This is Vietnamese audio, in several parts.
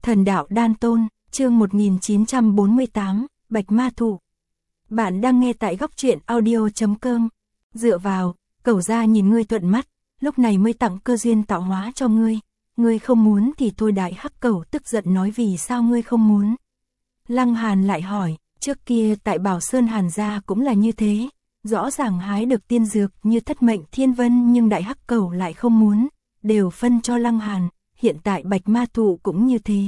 Thần đạo đan tôn, chương 1948, Bạch Ma Thụ. Bạn đang nghe tại góc truyện audio.com. Dựa vào, cẩu gia nhìn ngươi thuận mắt, lúc này mới tặng cơ duyên tạo hóa cho ngươi. Ngươi không muốn thì thôi. Đại hắc cẩu tức giận nói vì sao ngươi không muốn. Lăng Hàn lại hỏi, trước kia tại Bảo Sơn Hàn gia cũng là như thế. Rõ ràng hái được tiên dược như thất mệnh thiên vân nhưng đại hắc cẩu lại không muốn, đều phân cho Lăng Hàn. Hiện tại Bạch Ma Thụ cũng như thế.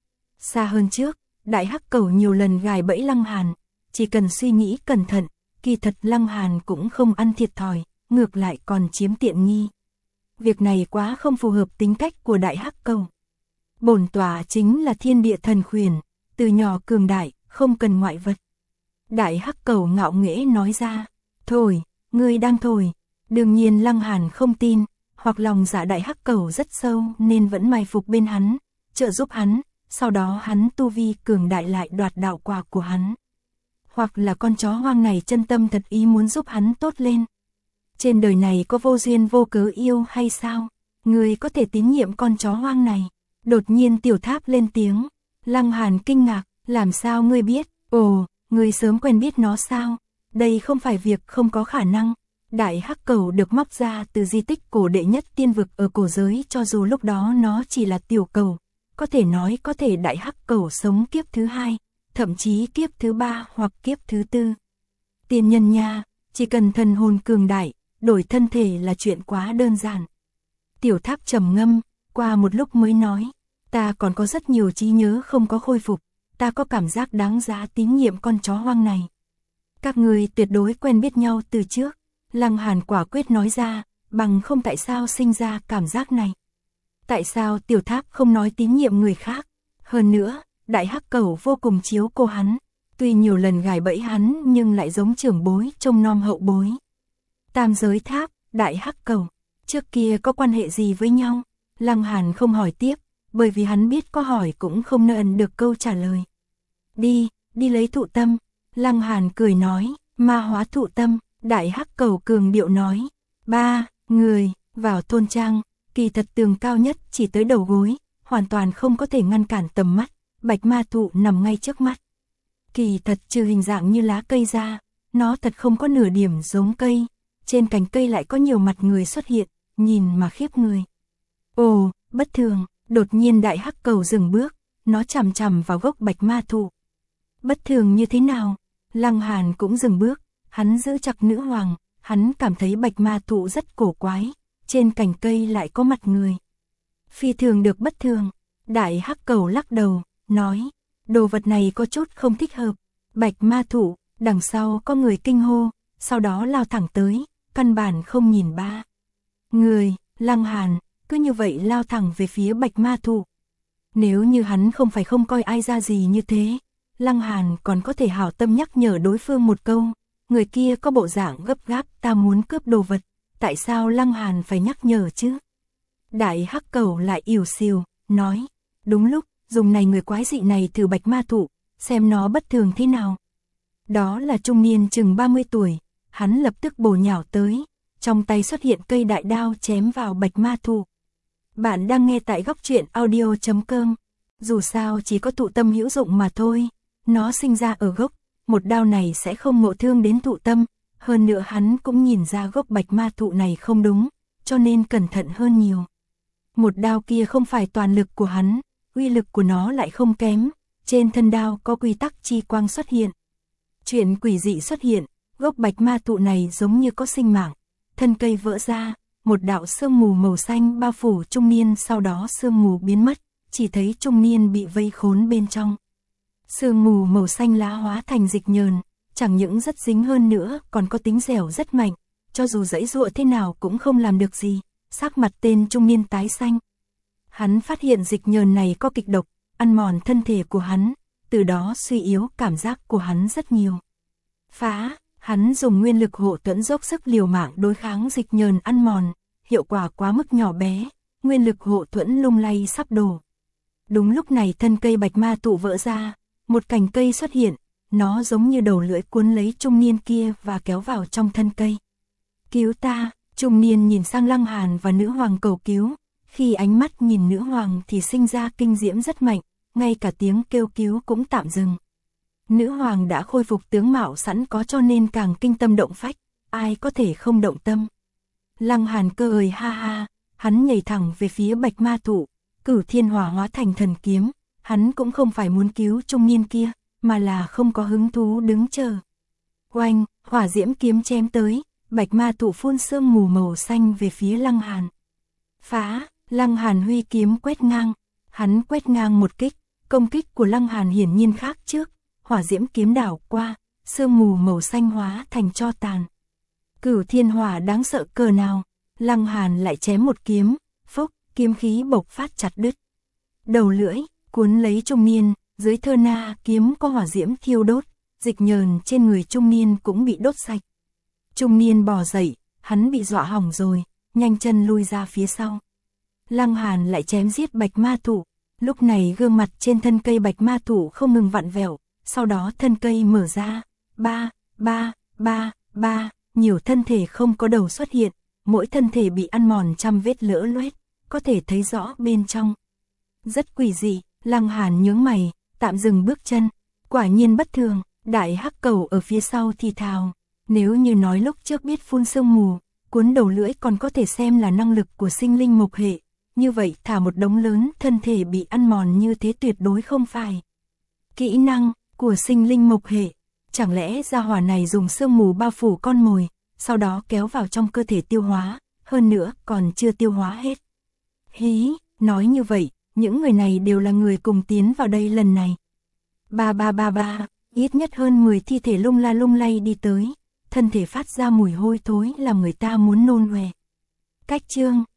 Xa hơn trước, đại hắc cẩu nhiều lần gài bẫy Lăng Hàn, chỉ cần suy nghĩ cẩn thận, kỳ thật Lăng Hàn cũng không ăn thiệt thòi, ngược lại còn chiếm tiện nghi. Việc này quá không phù hợp tính cách của đại hắc cẩu. Bổn tọa chính là thiên địa thần khuyển, từ nhỏ cường đại, không cần ngoại vật. Đại hắc cẩu ngạo nghễ nói ra, thổi, ngươi đang thổi. Đương nhiên Lăng Hàn không tin, hoặc lòng dạ đại hắc cẩu rất sâu nên vẫn mai phục bên hắn, trợ giúp hắn, sau đó hắn tu vi cường đại lại đoạt đạo quả của hắn. Hoặc là con chó hoang này chân tâm thật ý muốn giúp hắn tốt lên. Trên đời này có vô duyên vô cớ yêu hay sao? Ngươi có thể tín nhiệm con chó hoang này? Đột nhiên Tiểu Tháp lên tiếng. Lăng Hàn kinh ngạc, làm sao ngươi biết? Ồ, ngươi sớm quen biết nó sao? Đây không phải việc không có khả năng. Đại hắc cẩu được móc ra từ di tích cổ đệ nhất tiên vực ở cổ giới, cho dù lúc đó nó chỉ là tiểu cẩu, có thể nói có thể đại hắc cẩu sống kiếp thứ hai, thậm chí kiếp thứ ba hoặc kiếp thứ tư. Tiên nhân nha, chỉ cần thần hồn cường đại, đổi thân thể là chuyện quá đơn giản. Tiểu Tháp trầm ngâm, qua một lúc mới nói, ta còn có rất nhiều trí nhớ không có khôi phục, ta có cảm giác đáng giá tín nhiệm con chó hoang này. Các người tuyệt đối quen biết nhau từ trước. Lăng Hàn quả quyết nói ra, bằng không tại sao sinh ra cảm giác này. Tại sao Tiểu Tháp không nói tín nhiệm người khác? Hơn nữa, đại hắc cẩu vô cùng chiếu cô hắn, tuy nhiều lần gài bẫy hắn nhưng lại giống trưởng bối trông nom hậu bối. Tam giới tháp, đại hắc cẩu, trước kia có quan hệ gì với nhau? Lăng Hàn không hỏi tiếp, bởi vì hắn biết có hỏi cũng không nhận được câu trả lời. Đi lấy thụ tâm. Lăng Hàn cười nói, ma hóa thụ tâm. Đại hắc cẩu cường điệu nói, 3 người vào thôn trang, kỳ thật tường cao nhất chỉ tới đầu gối, hoàn toàn không có thể ngăn cản tầm mắt. Bạch Ma Thụ nằm ngay trước mắt. Kỳ thật trừ hình dạng như lá cây ra, nó thật không có nửa điểm giống cây. Trên cành cây lại có nhiều mặt người xuất hiện, nhìn mà khiếp người. Ồ, bất thường. Đột nhiên đại hắc cẩu dừng bước, nó chằm chằm vào gốc Bạch Ma Thụ. Bất thường như thế nào? Lăng Hàn cũng dừng bước. Hắn giữ chặt nữ hoàng, hắn cảm thấy Bạch Ma Thụ rất cổ quái, trên cành cây lại có mặt người. Phi thường được bất thường. Đại hắc cẩu lắc đầu, nói, đồ vật này có chút không thích hợp. Bạch Ma Thụ, đằng sau có người kinh hô, sau đó lao thẳng tới, căn bản không nhìn ba người. Lăng Hàn cứ như vậy lao thẳng về phía Bạch Ma Thụ. Nếu như hắn không phải không coi ai ra gì như thế, Lăng Hàn còn có thể hảo tâm nhắc nhở đối phương một câu. Người kia có bộ dạng gấp gáp, ta muốn cướp đồ vật, tại sao Lăng Hàn phải nhắc nhở chứ? Đại hắc cẩu lại ỉu xìu, nói, đúng lúc, dùng này người quái dị này thử Bạch Ma Thụ, xem nó bất thường thế nào. Đó là trung niên chừng 30 tuổi, hắn lập tức bổ nhào tới, trong tay xuất hiện cây đại đao chém vào Bạch Ma Thụ. Bạn đang nghe tại góc truyện audio.com, dù sao chỉ có thụ tâm hữu dụng mà thôi, nó sinh ra ở gốc. Một đao này sẽ không ngộ thương đến thụ tâm, hơn nữa hắn cũng nhìn ra gốc Bạch Ma Thụ này không đúng, cho nên cẩn thận hơn nhiều. Một đao kia không phải toàn lực của hắn, uy lực của nó lại không kém, trên thân đao có quy tắc chi quang xuất hiện. Chuyện quỷ dị xuất hiện, gốc Bạch Ma Thụ này giống như có sinh mạng, thân cây vỡ ra, một đạo sương mù màu xanh bao phủ trung niên, sau đó sương mù biến mất, chỉ thấy trung niên bị vây khốn bên trong. Sương mù màu xanh lá hóa thành dịch nhờn, chẳng những rất dính hơn nữa còn có tính dẻo rất mạnh, cho dù giãy giụa thế nào cũng không làm được gì. Sắc mặt tên trung niên tái xanh. Hắn phát hiện dịch nhờn này có kịch độc, ăn mòn thân thể của hắn, từ đó suy yếu cảm giác của hắn rất nhiều. Hắn dùng nguyên lực hộ tuẫn dốc sức liều mạng đối kháng dịch nhờn ăn mòn, hiệu quả quá mức nhỏ bé, nguyên lực hộ tuẫn lung lay sắp đổ. Đúng lúc này thân cây Bạch Ma Thụ vỡ ra. Một cành cây xuất hiện, nó giống như đầu lưỡi cuốn lấy trung niên kia và kéo vào trong thân cây. Cứu ta, trung niên nhìn sang Lăng Hàn và nữ hoàng cầu cứu, khi ánh mắt nhìn nữ hoàng thì sinh ra kinh diễm rất mạnh, ngay cả tiếng kêu cứu cũng tạm dừng. Nữ hoàng đã khôi phục tướng mạo sẵn có cho nên càng kinh tâm động phách, ai có thể không động tâm. Lăng Hàn Cơ cười ha ha, hắn nhảy thẳng về phía Bạch Ma Thụ, Cửu Thiên Hỏa hóa thành thần kiếm, hắn cũng không phải muốn cứu trung niên kia, mà là không có hứng thú đứng chờ. Oanh, hỏa diễm kiếm chém tới, Bạch Ma Thụ phun sương mù màu xanh về phía Lăng Hàn. Phá, Lăng Hàn huy kiếm quét ngang, hắn quét ngang một kích, công kích của Lăng Hàn hiển nhiên khác trước, hỏa diễm kiếm đảo qua, sương mù màu xanh hóa thành tro tàn. Cửu Thiên Hỏa đáng sợ cờ nào, Lăng Hàn lại chém một kiếm, phốc, kiếm khí bộc phát chặt đứt. Đầu lưỡi, cuốn lấy trung niên, dưới thơ na kiếm có hỏa diễm thiêu đốt, dịch nhờn trên người trung niên cũng bị đốt sạch. Trung niên bò dậy, hắn bị dọa hỏng rồi, nhanh chân lui ra phía sau. Lăng Hàn lại chém giết Bạch Ma Thụ, lúc này gương mặt trên thân cây Bạch Ma Thụ không ngừng vặn vẹo, sau đó thân cây mở ra, nhiều thân thể không có đầu xuất hiện, mỗi thân thể bị ăn mòn trăm vết lỡ loét, có thể thấy rõ bên trong. Rất quỷ dị, Lăng Hàn nhướng mày, tạm dừng bước chân, quả nhiên bất thường, đại hắc cầu ở phía sau thì thào, nếu như nói lúc trước biết phun sương mù, cuốn đầu lưỡi còn có thể xem là năng lực của sinh linh mộc hệ, như vậy thả một đống lớn thân thể bị ăn mòn như thế tuyệt đối không phải. Kỹ năng của sinh linh mộc hệ, chẳng lẽ gia hỏa này dùng sương mù bao phủ con mồi, sau đó kéo vào trong cơ thể tiêu hóa, hơn nữa còn chưa tiêu hóa hết. Hí, nói như vậy, những người này đều là người cùng tiến vào đây lần này. Ít nhất hơn 10 thi thể lung la lung lay đi tới, thân thể phát ra mùi hôi thối làm người ta muốn nôn ọe. Cách chương